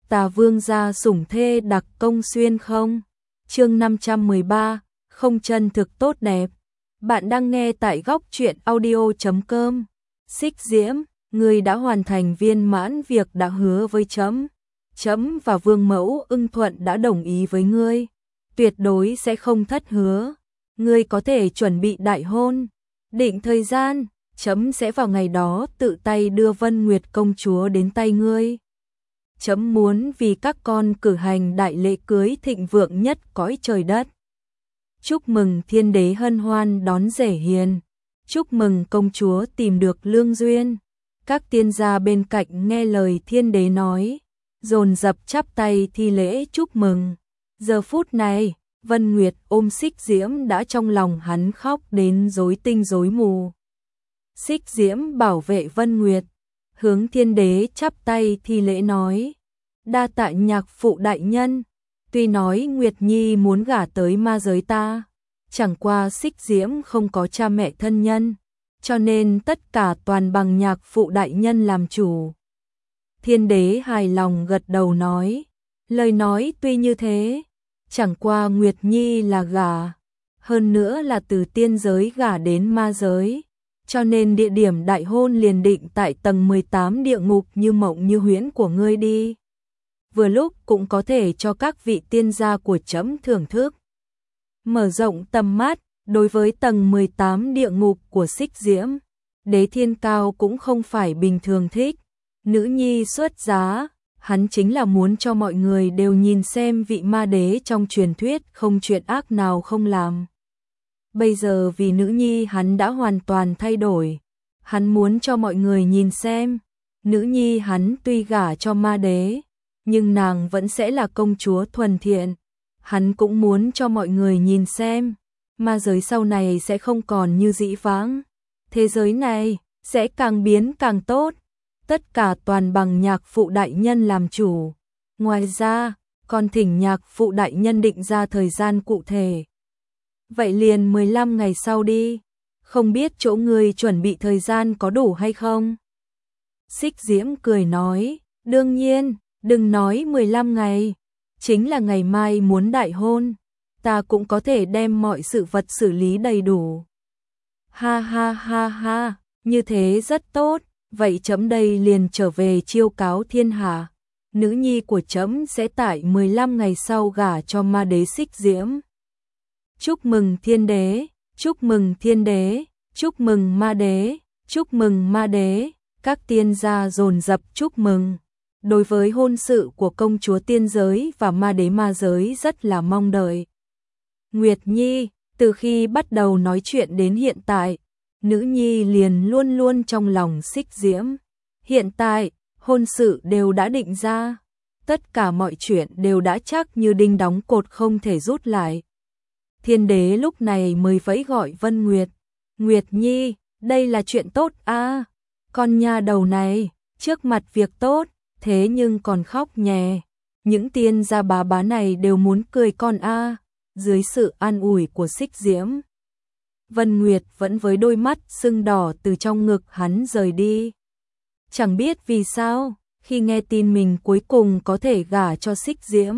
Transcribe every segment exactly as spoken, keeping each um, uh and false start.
Tà vương gia sủng thê đặc công xuyên không? Chương năm trăm mười ba, không chân thực tốt đẹp. Bạn đang nghe tại góc truyện audio chấm com. Xích Diễm, người đã hoàn thành viên mãn việc đã hứa với chấm. Chấm và Vương Mẫu ưng thuận đã đồng ý với ngươi, tuyệt đối sẽ không thất hứa. Ngươi có thể chuẩn bị đại hôn, định thời gian, chấm sẽ vào ngày đó tự tay đưa Vân Nguyệt công chúa đến tay ngươi. Chấm muốn vì các con cử hành đại lễ cưới thịnh vượng nhất cõi trời đất. Chúc mừng thiên đế hân hoan đón rể hiền, chúc mừng công chúa tìm được lương duyên. Các tiên gia bên cạnh nghe lời thiên đế nói, dồn dập chắp tay thi lễ chúc mừng. Giờ phút này, Vân Nguyệt ôm Xích Diễm đã trong lòng hắn khóc đến rối tinh rối mù. Xích Diễm bảo vệ Vân Nguyệt, hướng thiên đế chắp tay thi lễ nói, đa tạ nhạc phụ đại nhân. Tuy nói Nguyệt Nhi muốn gả tới ma giới ta, chẳng qua Xích Diễm không có cha mẹ thân nhân, cho nên tất cả toàn bằng nhạc phụ đại nhân làm chủ. Thiên đế hài lòng gật đầu nói, lời nói tuy như thế, chẳng qua Nguyệt Nhi là gả, hơn nữa là từ tiên giới gả đến ma giới, cho nên địa điểm đại hôn liền định tại tầng mười tám địa ngục như mộng như huyễn của ngươi đi. Vừa lúc cũng có thể cho các vị tiên gia của chấm thưởng thức. Mở rộng tầm mắt, đối với tầng mười tám địa ngục của Xích Diễm, Đế Thiên Cao cũng không phải bình thường thích. Nữ nhi xuất giá, hắn chính là muốn cho mọi người đều nhìn xem vị ma đế trong truyền thuyết không chuyện ác nào không làm. Bây giờ vì nữ nhi hắn đã hoàn toàn thay đổi, hắn muốn cho mọi người nhìn xem, nữ nhi hắn tuy gả cho ma đế, nhưng nàng vẫn sẽ là công chúa thuần thiện. Hắn cũng muốn cho mọi người nhìn xem, ma giới sau này sẽ không còn như dĩ vãng, thế giới này sẽ càng biến càng tốt. Tất cả toàn bằng nhạc phụ đại nhân làm chủ. Ngoài ra, còn thỉnh nhạc phụ đại nhân định ra thời gian cụ thể. Vậy liền mười lăm ngày sau đi, không biết chỗ ngươi chuẩn bị thời gian có đủ hay không? Xích Diễm cười nói, đương nhiên, đừng nói mười lăm ngày, chính là ngày mai muốn đại hôn, ta cũng có thể đem mọi sự vật xử lý đầy đủ. Ha ha ha ha, như thế rất tốt. Vậy chấm đây liền trở về chiêu cáo thiên hạ, nữ nhi của chấm sẽ tại mười lăm ngày sau gả cho ma đế Xích Diễm. Chúc mừng thiên đế, chúc mừng thiên đế, chúc mừng ma đế, chúc mừng ma đế. Các tiên gia dồn dập chúc mừng. Đối với hôn sự của công chúa tiên giới và ma đế ma giới rất là mong đợi. Nguyệt Nhi, từ khi bắt đầu nói chuyện đến hiện tại, nữ nhi liền luôn luôn trong lòng Xích Diễm. Hiện tại, hôn sự đều đã định ra, tất cả mọi chuyện đều đã chắc như đinh đóng cột không thể rút lại. Thiên đế lúc này mới vẫy gọi Vân Nguyệt. Nguyệt Nhi, đây là chuyện tốt a, con nha đầu này, trước mặt việc tốt, thế nhưng còn khóc nhè. Những tiên gia bá bá này đều muốn cười con a. Dưới sự an ủi của Xích Diễm, Vân Nguyệt vẫn với đôi mắt sưng đỏ từ trong ngực hắn rời đi. Chẳng biết vì sao, khi nghe tin mình cuối cùng có thể gả cho Xích Diễm,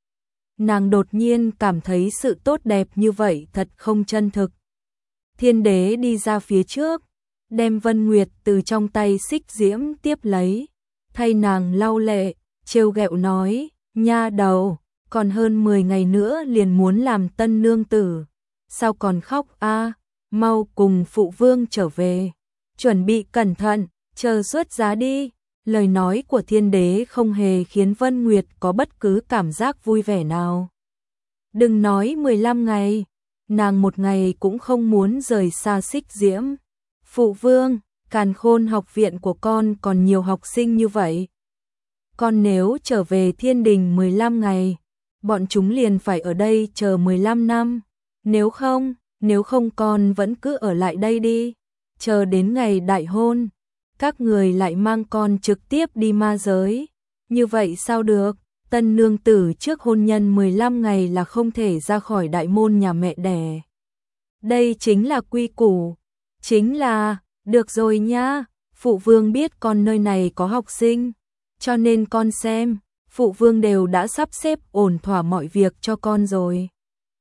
nàng đột nhiên cảm thấy sự tốt đẹp như vậy thật không chân thực. Thiên đế đi ra phía trước, đem Vân Nguyệt từ trong tay Xích Diễm tiếp lấy, thay nàng lau lệ, trêu ghẹo nói, nha đầu, còn hơn mười ngày nữa liền muốn làm tân nương tử. Sao còn khóc a? Mau cùng phụ vương trở về, chuẩn bị cẩn thận, chờ xuất giá đi. Lời nói của thiên đế không hề khiến Vân Nguyệt có bất cứ cảm giác vui vẻ nào. Đừng nói mười lăm ngày, nàng một ngày cũng không muốn rời xa Xích Diễm. Phụ vương, Càn Khôn học viện của con còn nhiều học sinh như vậy. Con nếu trở về thiên đình mười lăm ngày, bọn chúng liền phải ở đây chờ mười lăm năm. Nếu không, nếu không con vẫn cứ ở lại đây đi, chờ đến ngày đại hôn, các người lại mang con trực tiếp đi ma giới. Như vậy sao được, tân nương tử trước hôn nhân mười lăm ngày là không thể ra khỏi đại môn nhà mẹ đẻ. Đây chính là quy củ, chính là, được rồi nha, phụ vương biết con nơi này có học sinh, cho nên con xem, phụ vương đều đã sắp xếp ổn thỏa mọi việc cho con rồi.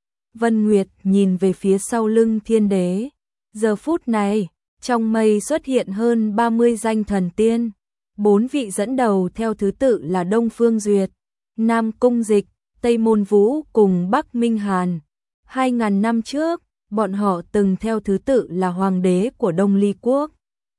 Vân Nguyệt nhìn về phía sau lưng thiên đế. Giờ phút này, trong mây xuất hiện hơn ba mươi danh thần tiên. Bốn vị dẫn đầu theo thứ tự là Đông Phương Duyệt, Nam Cung Dịch, Tây Môn Vũ cùng Bắc Minh Hàn. Hai ngàn năm trước, bọn họ từng theo thứ tự là hoàng đế của Đông Ly Quốc,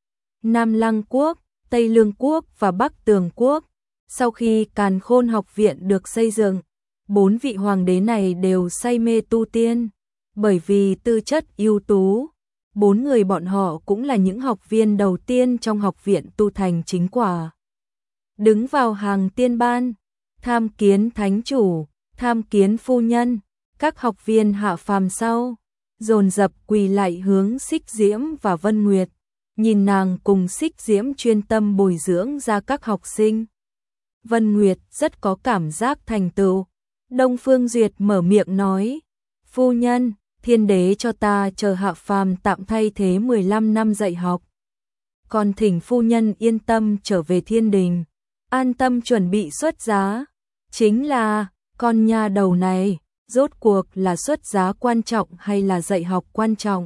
Nam Lăng Quốc, Tây Lương Quốc và Bắc Tường Quốc. Sau khi Càn Khôn học viện được xây dựng, bốn vị hoàng đế này đều say mê tu tiên, bởi vì tư chất ưu tú. Bốn người bọn họ cũng là những học viên đầu tiên trong học viện tu thành chính quả. Đứng vào hàng tiên ban, tham kiến thánh chủ, tham kiến phu nhân, các học viên hạ phàm sau, dồn dập quỳ lại hướng Xích Diễm và Vân Nguyệt, nhìn nàng cùng Xích Diễm chuyên tâm bồi dưỡng ra các học sinh. Vân Nguyệt rất có cảm giác thành tựu. Đông Phương Duyệt mở miệng nói, phu nhân, thiên đế cho ta chờ hạ phàm tạm thay thế mười lăm năm dạy học. Còn thỉnh phu nhân yên tâm trở về thiên đình, an tâm chuẩn bị xuất giá. Chính là, con nha đầu này, rốt cuộc là xuất giá quan trọng hay là dạy học quan trọng?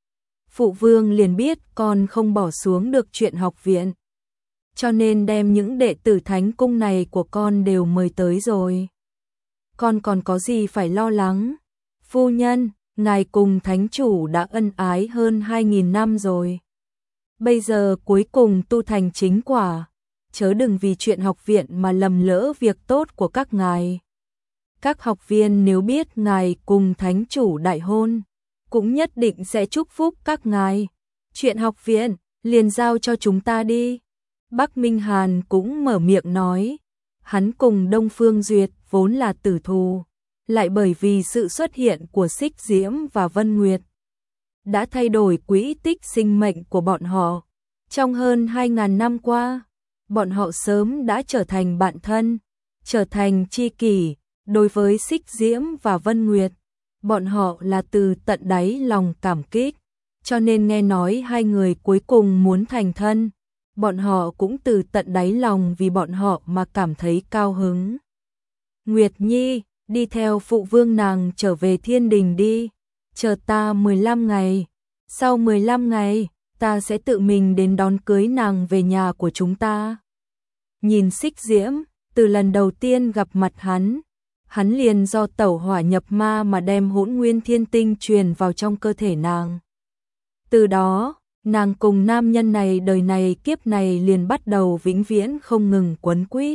Phụ vương liền biết con không bỏ xuống được chuyện học viện, cho nên đem những đệ tử thánh cung này của con đều mời tới rồi. Con còn có gì phải lo lắng? Phu nhân, ngài cùng thánh chủ đã ân ái hơn hai nghìn năm rồi. Bây giờ cuối cùng tu thành chính quả, chớ đừng vì chuyện học viện mà lầm lỡ việc tốt của các ngài. Các học viên nếu biết ngài cùng thánh chủ đại hôn, cũng nhất định sẽ chúc phúc các ngài. Chuyện học viện, liền giao cho chúng ta đi. Bắc Minh Hàn cũng mở miệng nói, hắn cùng Đông Phương Duyệt vốn là tử thù, lại bởi vì sự xuất hiện của Xích Diễm và Vân Nguyệt, đã thay đổi quỹ tích sinh mệnh của bọn họ. Trong hơn hai ngàn năm qua, bọn họ sớm đã trở thành bạn thân, trở thành tri kỷ. Đối với Xích Diễm và Vân Nguyệt, bọn họ là từ tận đáy lòng cảm kích, cho nên nghe nói hai người cuối cùng muốn thành thân, bọn họ cũng từ tận đáy lòng vì bọn họ mà cảm thấy cao hứng. Nguyệt Nhi, đi theo phụ vương nàng trở về thiên đình đi, chờ ta mười lăm ngày, sau mười lăm ngày, ta sẽ tự mình đến đón cưới nàng về nhà của chúng ta. Nhìn Xích Diễm, từ lần đầu tiên gặp mặt hắn, hắn liền do tẩu hỏa nhập ma mà đem hỗn nguyên thiên tinh truyền vào trong cơ thể nàng. Từ đó, nàng cùng nam nhân này đời này kiếp này liền bắt đầu vĩnh viễn không ngừng quấn quýt.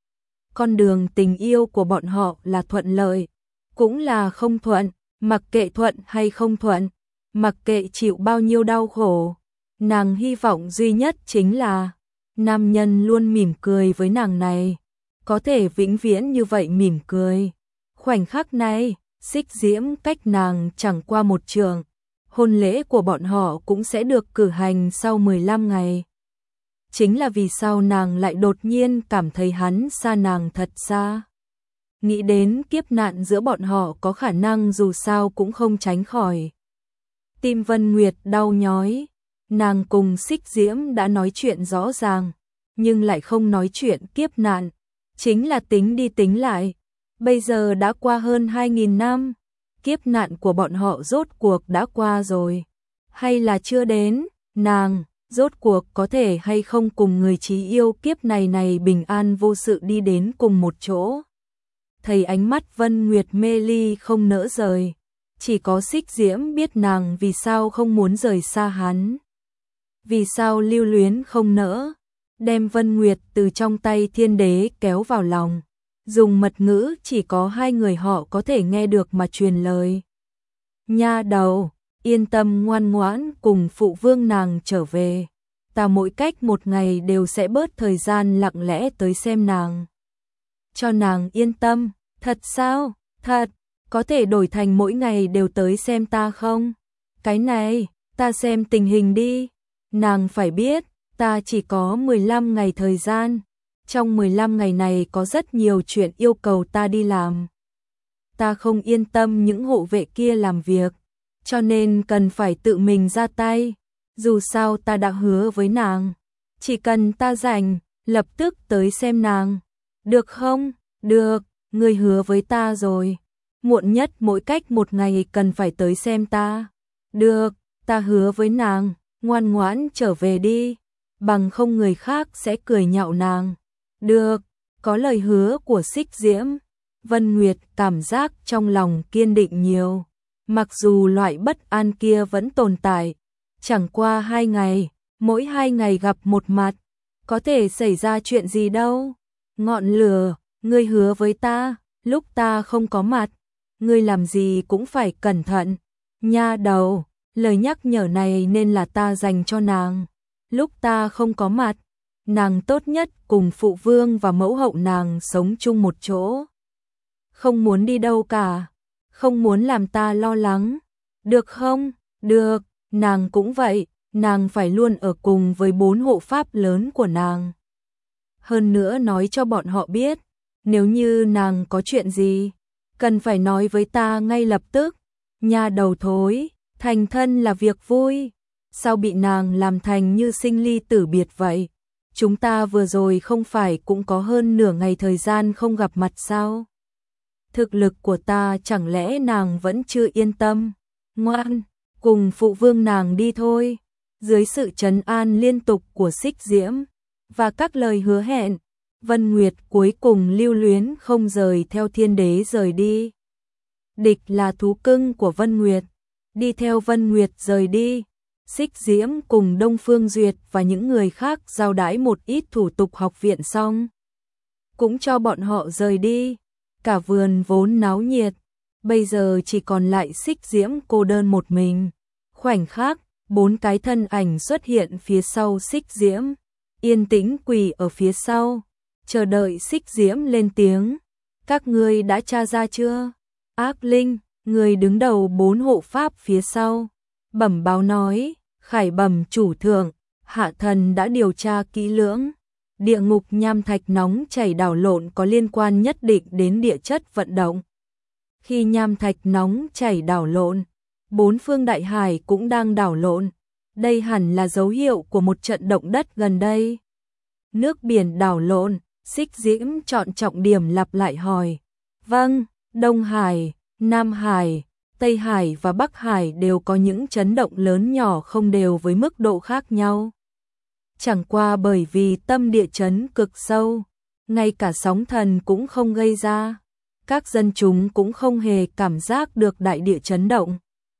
Con đường tình yêu của bọn họ là thuận lợi, cũng là không thuận, mặc kệ thuận hay không thuận, mặc kệ chịu bao nhiêu đau khổ. Nàng hy vọng duy nhất chính là nam nhân luôn mỉm cười với nàng này, có thể vĩnh viễn như vậy mỉm cười. Khoảnh khắc này, Xích Diễm cách nàng chẳng qua một trường, hôn lễ của bọn họ cũng sẽ được cử hành sau mười lăm ngày. Chính là vì sao nàng lại đột nhiên cảm thấy hắn xa nàng thật xa. Nghĩ đến kiếp nạn giữa bọn họ có khả năng dù sao cũng không tránh khỏi. Tim Vân Nguyệt đau nhói, nàng cùng Xích Diễm đã nói chuyện rõ ràng, nhưng lại không nói chuyện kiếp nạn. Chính là tính đi tính lại, bây giờ đã qua hơn hai nghìn năm, kiếp nạn của bọn họ rốt cuộc đã qua rồi, hay là chưa đến, nàng, rốt cuộc có thể hay không cùng người chí yêu kiếp này này bình an vô sự đi đến cùng một chỗ. Thấy ánh mắt Vân Nguyệt mê ly không nỡ rời, chỉ có Xích Diễm biết nàng vì sao không muốn rời xa hắn. Vì sao lưu luyến không nỡ, đem Vân Nguyệt từ trong tay thiên đế kéo vào lòng, dùng mật ngữ chỉ có hai người họ có thể nghe được mà truyền lời. Nha đầu, yên tâm ngoan ngoãn cùng phụ vương nàng trở về, ta mỗi cách một ngày đều sẽ bớt thời gian lặng lẽ tới xem nàng. Cho nàng yên tâm, thật sao, thật, có thể đổi thành mỗi ngày đều tới xem ta không? Cái này, ta xem tình hình đi, nàng phải biết, ta chỉ có mười lăm ngày thời gian, trong mười lăm ngày này có rất nhiều chuyện yêu cầu ta đi làm. Ta không yên tâm những hộ vệ kia làm việc, cho nên cần phải tự mình ra tay, dù sao ta đã hứa với nàng, chỉ cần ta rảnh, lập tức tới xem nàng. Được không? Được, ngươi hứa với ta rồi. Muộn nhất mỗi cách một ngày cần phải tới xem ta. Được, ta hứa với nàng, ngoan ngoãn trở về đi, bằng không người khác sẽ cười nhạo nàng. Được, có lời hứa của Xích Diễm, Vân Nguyệt cảm giác trong lòng kiên định nhiều. Mặc dù loại bất an kia vẫn tồn tại, chẳng qua hai ngày, mỗi hai ngày gặp một mặt, có thể xảy ra chuyện gì đâu. Ngọn lửa, ngươi hứa với ta, lúc ta không có mặt, ngươi làm gì cũng phải cẩn thận. Nha đầu, lời nhắc nhở này nên là ta dành cho nàng. Lúc ta không có mặt, nàng tốt nhất cùng phụ vương và mẫu hậu nàng sống chung một chỗ. Không muốn đi đâu cả, không muốn làm ta lo lắng. Được không? Được, nàng cũng vậy, nàng phải luôn ở cùng với bốn hộ pháp lớn của nàng. Hơn nữa nói cho bọn họ biết, nếu như nàng có chuyện gì, cần phải nói với ta ngay lập tức. Nha đầu thối, thành thân là việc vui, sao bị nàng làm thành như sinh ly tử biệt vậy? Chúng ta vừa rồi không phải cũng có hơn nửa ngày thời gian không gặp mặt sao? Thực lực của ta chẳng lẽ nàng vẫn chưa yên tâm? Ngoan, cùng phụ vương nàng đi thôi. Dưới sự trấn an liên tục của Xích Diễm và các lời hứa hẹn, Vân Nguyệt cuối cùng lưu luyến không rời theo Thiên Đế rời đi. Địch là thú cưng của Vân Nguyệt, đi theo Vân Nguyệt rời đi. Xích Diễm cùng Đông Phương Duyệt và những người khác giao đãi một ít thủ tục học viện xong, cũng cho bọn họ rời đi. Cả vườn vốn náo nhiệt, bây giờ chỉ còn lại Xích Diễm cô đơn một mình. Khoảnh khắc, bốn cái thân ảnh xuất hiện phía sau Xích Diễm, yên tĩnh quỳ ở phía sau, chờ đợi Xích Diễm lên tiếng. Các ngươi đã tra ra chưa? Ác Linh, người đứng đầu bốn hộ pháp phía sau, bẩm báo nói, khải bẩm chủ thượng, hạ thần đã điều tra kỹ lưỡng. Địa ngục nham thạch nóng chảy đảo lộn có liên quan nhất định đến địa chất vận động. Khi nham thạch nóng chảy đảo lộn, bốn phương đại hải cũng đang đảo lộn. Đây hẳn là dấu hiệu của một trận động đất gần đây. Nước biển đảo lộn, Xích Diễm chọn trọng điểm lặp lại hỏi. Vâng, Đông Hải, Nam Hải, Tây Hải và Bắc Hải đều có những chấn động lớn nhỏ không đều với mức độ khác nhau. Chẳng qua bởi vì tâm địa chấn cực sâu, ngay cả sóng thần cũng không gây ra. Các dân chúng cũng không hề cảm giác được đại địa chấn động.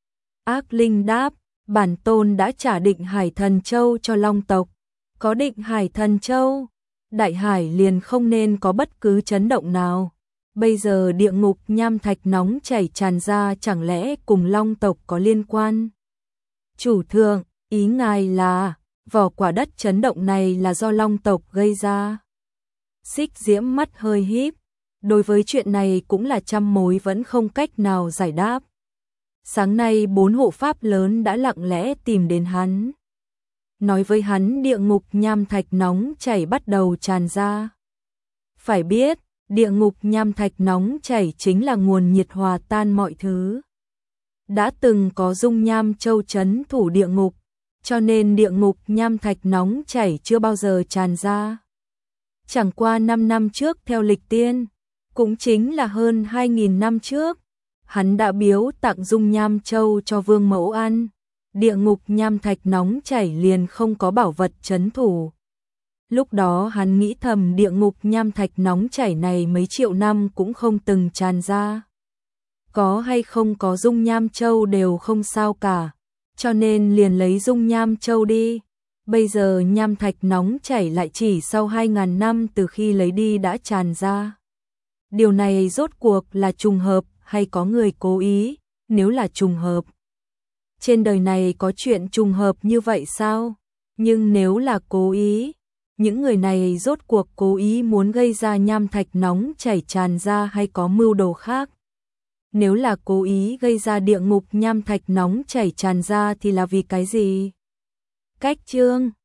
Ác Linh đáp, bản tôn đã trả Định Hải Thần Châu cho Long tộc. Có Định Hải Thần Châu, đại hải liền không nên có bất cứ chấn động nào. Bây giờ địa ngục nham thạch nóng chảy tràn ra chẳng lẽ cùng Long tộc có liên quan? Chủ thượng, ý ngài là vỏ quả đất chấn động này là do Long tộc gây ra. Xích Diễm mắt hơi híp, đối với chuyện này cũng là trăm mối vẫn không cách nào giải đáp. Sáng nay bốn hộ pháp lớn đã lặng lẽ tìm đến hắn, nói với hắn địa ngục nham thạch nóng chảy bắt đầu tràn ra. Phải biết, địa ngục nham thạch nóng chảy chính là nguồn nhiệt hòa tan mọi thứ. Đã từng có dung nham châu trấn thủ địa ngục, cho nên địa ngục nham thạch nóng chảy chưa bao giờ tràn ra. Chẳng qua năm năm trước theo lịch tiên, cũng chính là hơn hai nghìn năm trước, hắn đã biếu tặng dung nham châu cho vương mẫu ăn. Địa ngục nham thạch nóng chảy liền không có bảo vật trấn thủ. Lúc đó hắn nghĩ thầm địa ngục nham thạch nóng chảy này mấy triệu năm cũng không từng tràn ra. Có hay không có dung nham châu đều không sao cả, cho nên liền lấy dung nham châu đi. Bây giờ nham thạch nóng chảy lại chỉ sau hai ngàn năm từ khi lấy đi đã tràn ra. Điều này rốt cuộc là trùng hợp hay có người cố ý? Nếu là trùng hợp, trên đời này có chuyện trùng hợp như vậy sao? Nhưng nếu là cố ý, những người này rốt cuộc cố ý muốn gây ra nham thạch nóng chảy tràn ra hay có mưu đồ khác? Nếu là cố ý gây ra địa ngục nham thạch nóng chảy tràn ra thì là vì cái gì? Cách chương